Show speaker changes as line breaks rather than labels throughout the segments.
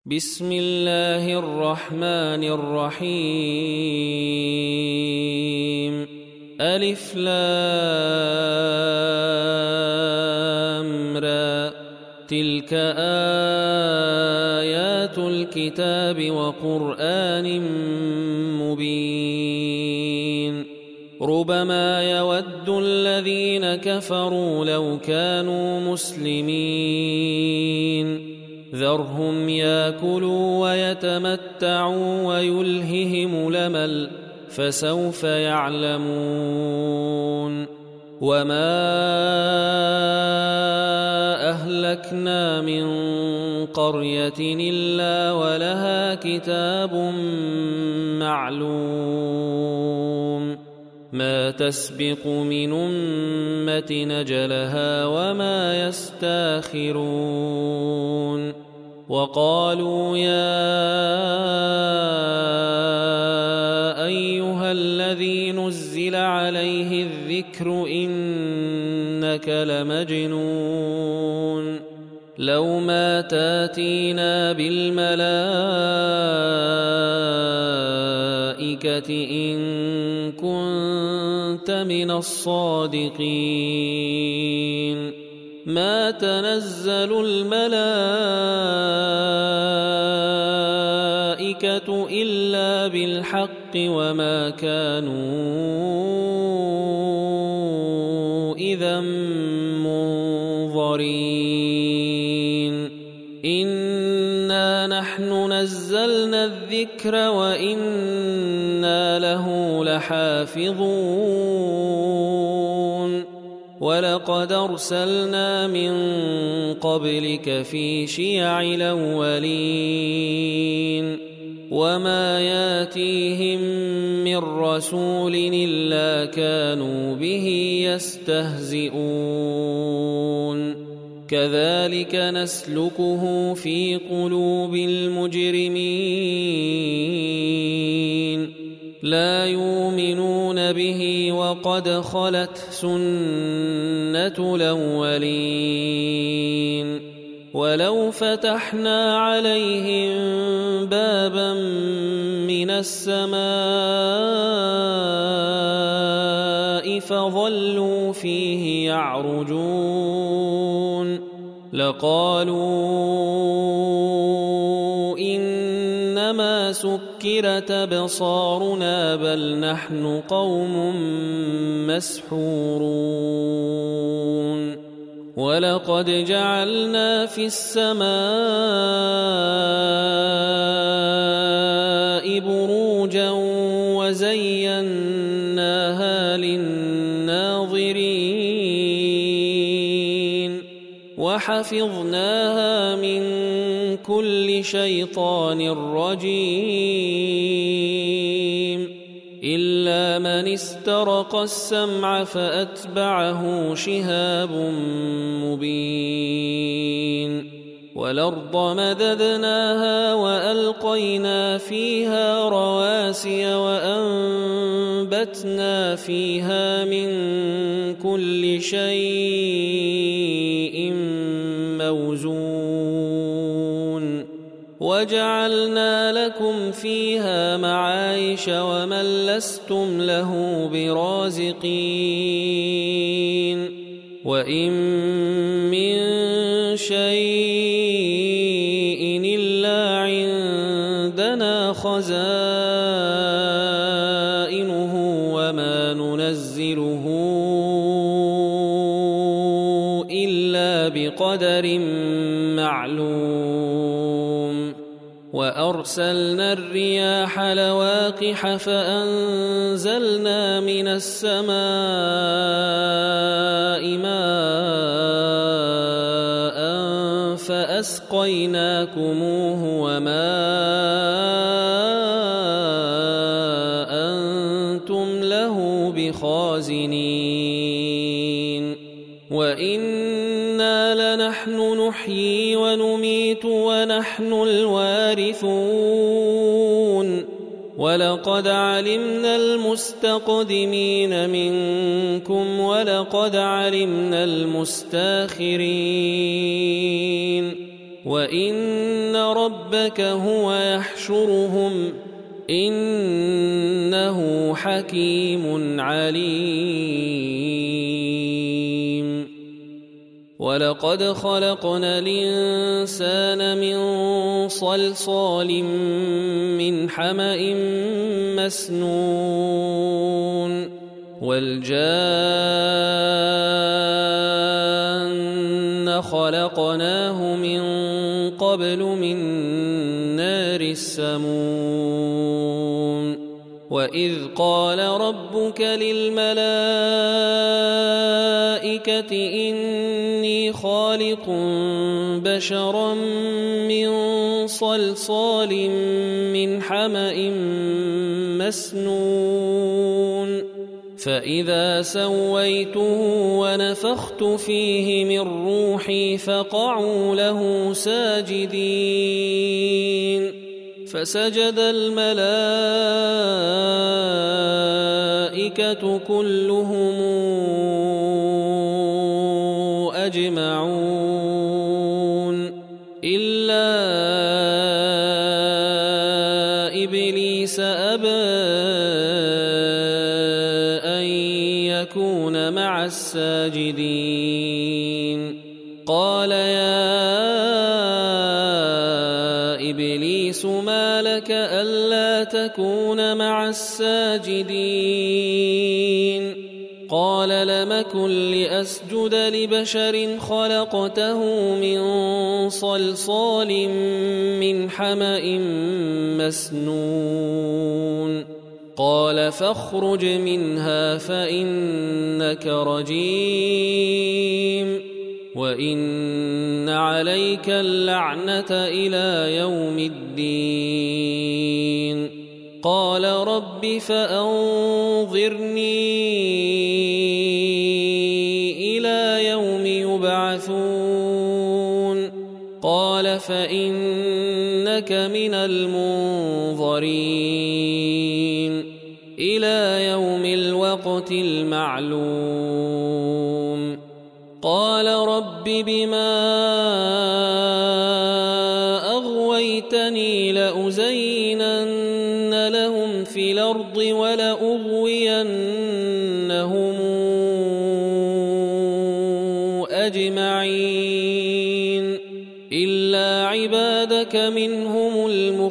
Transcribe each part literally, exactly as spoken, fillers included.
بسم الله الرحمن الرحيم ألف لام را تلك آيات الكتاب وقرآن مبين ربما يود الذين كفروا لو كانوا مسلمين ذرهم ياكلوا ويتمتعوا ويلههم الأمل فسوف يعلمون وما أهلكنا من قرية إلا ولها كتاب معلوم ما تسبق من أمة نجلها وما يستاخرون وقالوا يا أيها الذي نزل عليه الذكر إنك لمجنون لو ما تاتينا بالملائكة إن كنت من الصادقين ما تنزل الملائكة إلا بالحق وما كانوا إذا منظرين إنا نحن نزلنا الذكر وإنا له لحافظون ولقد أرسلنا من قبلك في شيع الأولين وما ياتيهم من رسول إلا كانوا به يستهزئون كذلك نسلكه في قلوب المجرمين لا يؤمنون به وقد خلت سنة الأولين ولو فتحنا عليهم بابا من السماء فظلوا فيه يعرجون لقالوا إنما سكرت أبصارنا بل نحن قوم مسحورون ولقد جعلنا في السماء بروجا وزيناها للناظرين وحفظناها من كل شيطان رجيم إلا من استرق السمع فأتبعه شهاب مبين والأرض مددناها وألقينا فيها رواسي وأنبتنا فيها من كل شيء موزون وجعلنا لكم فيها معايش ومن لستم له برازقين وإن من شيء إلا عندنا خزائنه وما ننزله إلا بقدر معلوم وأرسلنا الرياح لواقح فأنزلنا من السماء ماء فأسقيناكموه وما أنتم له بخازنين وإنا لنحن نحيي ونميت ونحن الوارثون ولقد علمنا المستقدمين منكم ولقد علمنا المستاخرين وإن ربك هو يحشرهم إنه حكيم عليم ولقد خلقنا الإنسان من صلصال من حمأ مسنون والجان خلقناه من قبل من نار السموم وإذ قال ربك للملائكة إني خالق بشرا من صلصال من حمأ مسنون فإذا سويته ونفخت فيه من روحي فقعوا له ساجدين فسجد الملائكة كلهم أجمعون إلا إبليس أبى أن يكون مع الساجدين قال يا إبليس ما لك ألا تكون مع الساجدين قال لم أكن لأسجد لبشر خلقته من صلصال من حمأ مسنون قال فاخرج منها فإنك رجيم وإن عليك اللعنة إلى يوم الدين قال رب فأنظرني إلى يوم يبعثون قال فإنك من المنظرين إلى يوم الوقت المعلوم قال رب بما أغويتني لأزينن لهم في الأرض ولأغوينهم أجمعين إلا عبادك منهم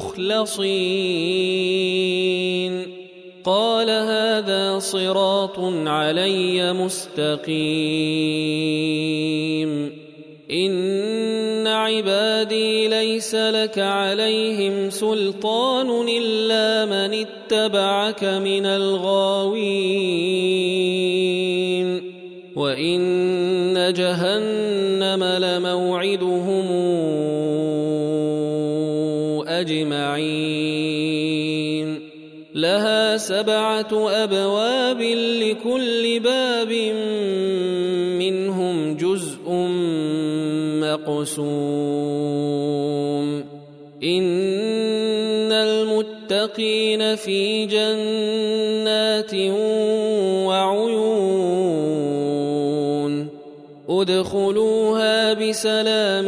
المخلصين قال هذا صراط علي مستقيم إن عبادي ليس لك عليهم سلطان إلا من اتبعك من الغاوين وإن جهنم لموعدهم أجمعين لها سبعة أبواب لكل باب منهم جزء مقسوم إن المتقين في جنات وعيون ادخلوها بسلام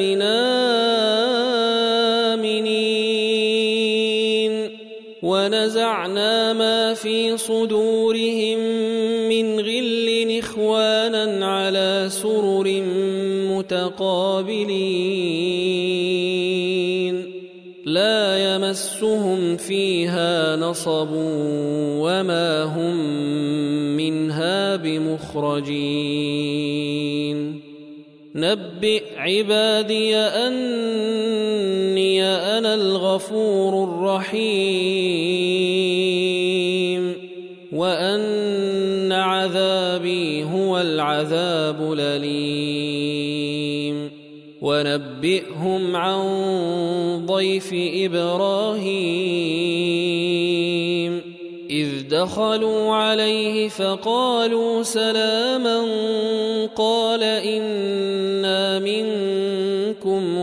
آمنين ونزعنا ما في صدورهم من غل إخوانا على سرر متقابلين لا يمسهم فيها نصب وما هم منها بمخرجين نبئ عبادي أني أنا الغفور الرحيم وأن عذابي هو العذاب الأليم ونبئهم عن ضيف إبراهيم إذ دخلوا عليه فقالوا سلاما قال إنا منكم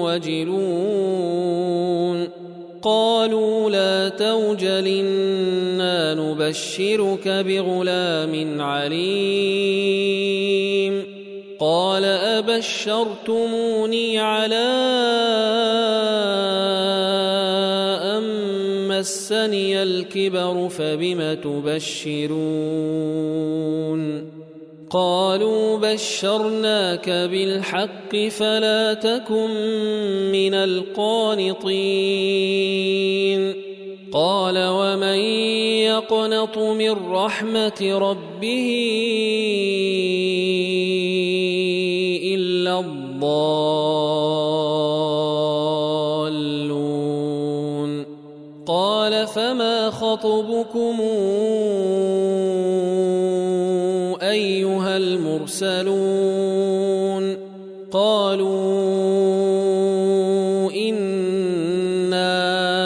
وجلون قالوا لا توجل إنا نبشرك بغلام عليم قال أبشرتموني على أن مسني الكبر فبم تبشرون قالوا بشرناك بالحق فلا تكن من القانطين قال ومن يقنط من رحمة ربه إلا الضالون قال فما خطبكم أيها المرسلون قالوا إنا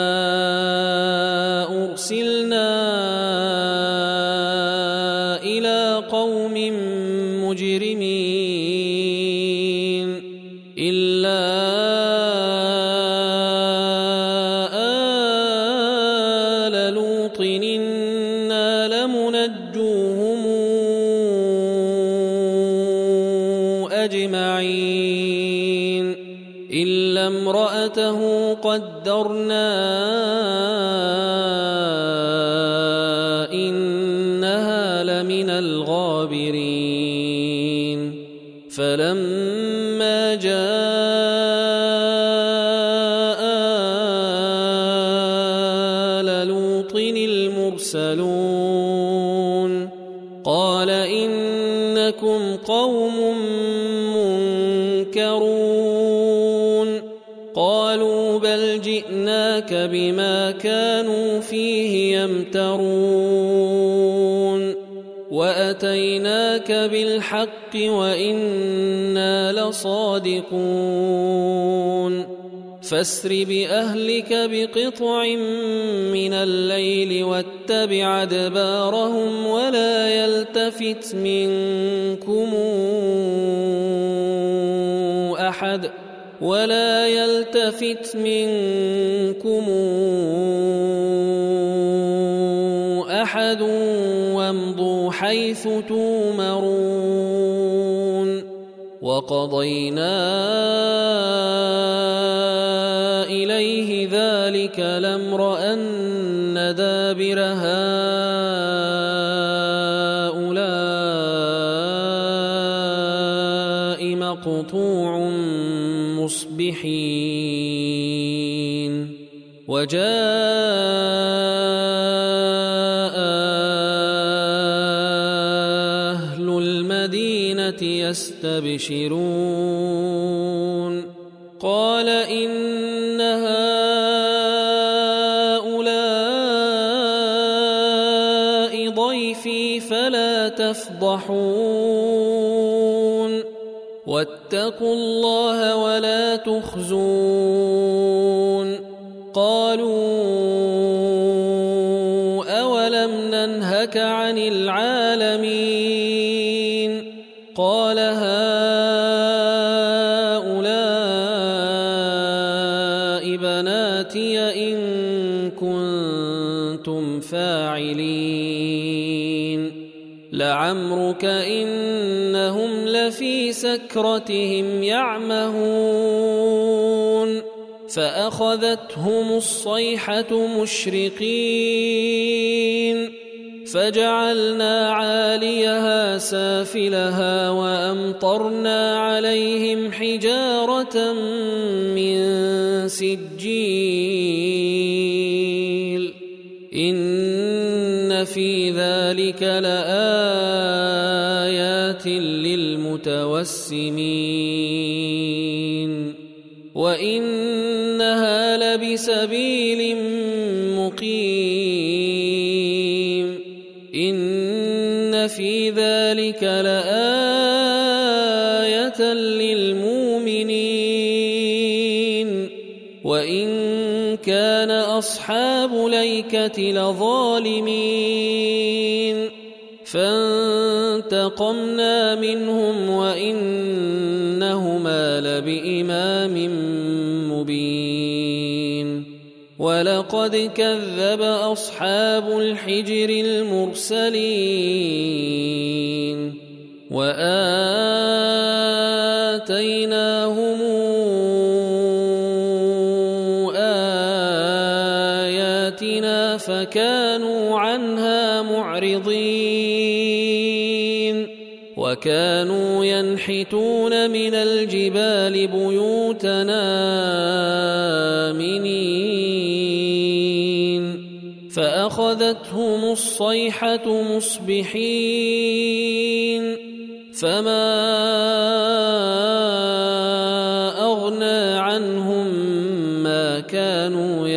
أرسلنا إلى قوم مجرمين إلا آل لوط إنا لمنجوهم أجمعين إلا امرأته قدرنا إنها لمن الغابرين فلما جاء آل لوط المرسلون قال إنكم قوم منكرون قالوا بل جئناك بما كانوا فيه يمترون وأتيناك بالحق وإنا لصادقون فاسر بأهلك بقطع من الليل واتبع أدبارهم ولا يلتفت منكم أحد ولا يلتفت منكم أحد وامضوا حيث تومرون وقضينا إليه ذلك الأمر أن دابر هؤلاء مقطوع مصبحين وجاء أهل المدينة يستبشرون قال إن هؤلاء ضيفي فلا تفضحون واتقوا الله ولا تخزون قالوا أولم ننهك عن العالمين قال هؤلاء بناتي إن كنتم فاعلين لعمرك إنهم لفي سكرتهم يعمهون فأخذتهم الصيحة مشرقين فجعلنا عاليها سافلها وأمطرنا عليهم حجارة من سجيل إن في ذلك لآيات للمتوسمين وإنها لبسبيل مقيم إن في ذلك لآية للمؤمنين وإن كان أصحاب ليكة لظالمين فانتقمنا منهم وإنهما لبإمام مبين ولقد كذب أصحاب الحجر المرسلين وآتيناهم آياتنا فكانوا عنها معرضين وكانوا ينحتون من الجبال بيوتنا آمنين فأخذتهم الصيحة مصبحين فما أغنى عنهم ما كانوا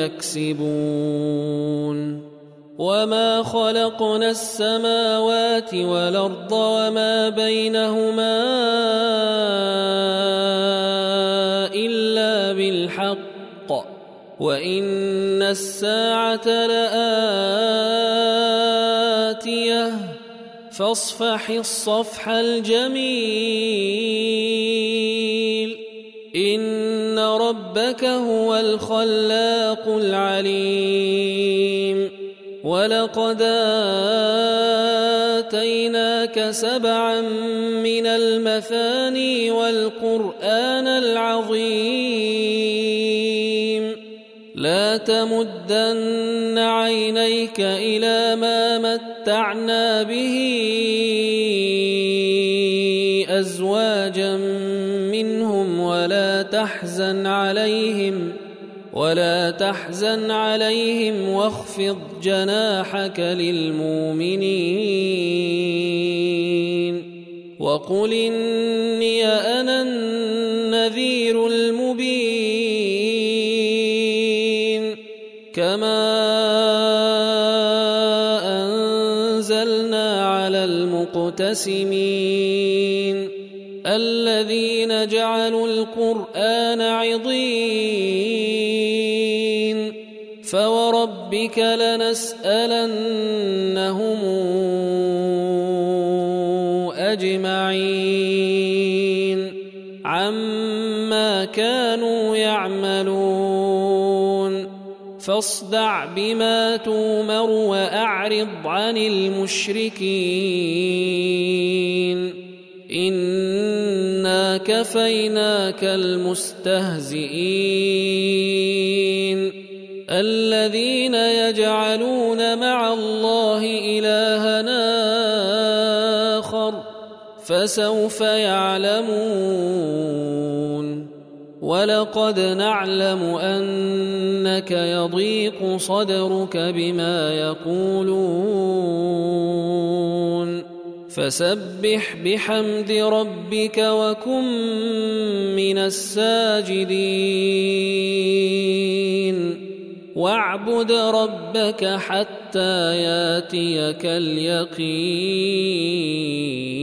يكسبون وما خلقنا السماوات والأرض وما بينهما إلا بالحق وإن الساعة لآتية فاصفح الصفح الجميل إن ربك هو الخلاق العليم ولقد آتيناك سبعا من المثاني والقرآن العظيم لا تمدن عينيك إلى ما متعنا به أزواجا منهم ولا تحزن عليهم ولا تحزن عليهم واخفض جناحك للمؤمنين وقل إني أنا النذير المبين كما أنزلنا على المقتسمين الذين جعلوا القرآن عضين فوربك لنسألنهم أجمعين عما كانوا يعملون فاصدع بما تؤمر وأعرض عن المشركين إنا كفيناك المستهزئين الذين يجعلون مع الله إلهًا آخر فسوف يعلمون ولقد نعلم أنك يضيق صدرك بما يقولون فسبح بحمد ربك وكن من الساجدين واعبد ربك حتى ياتيك اليقين.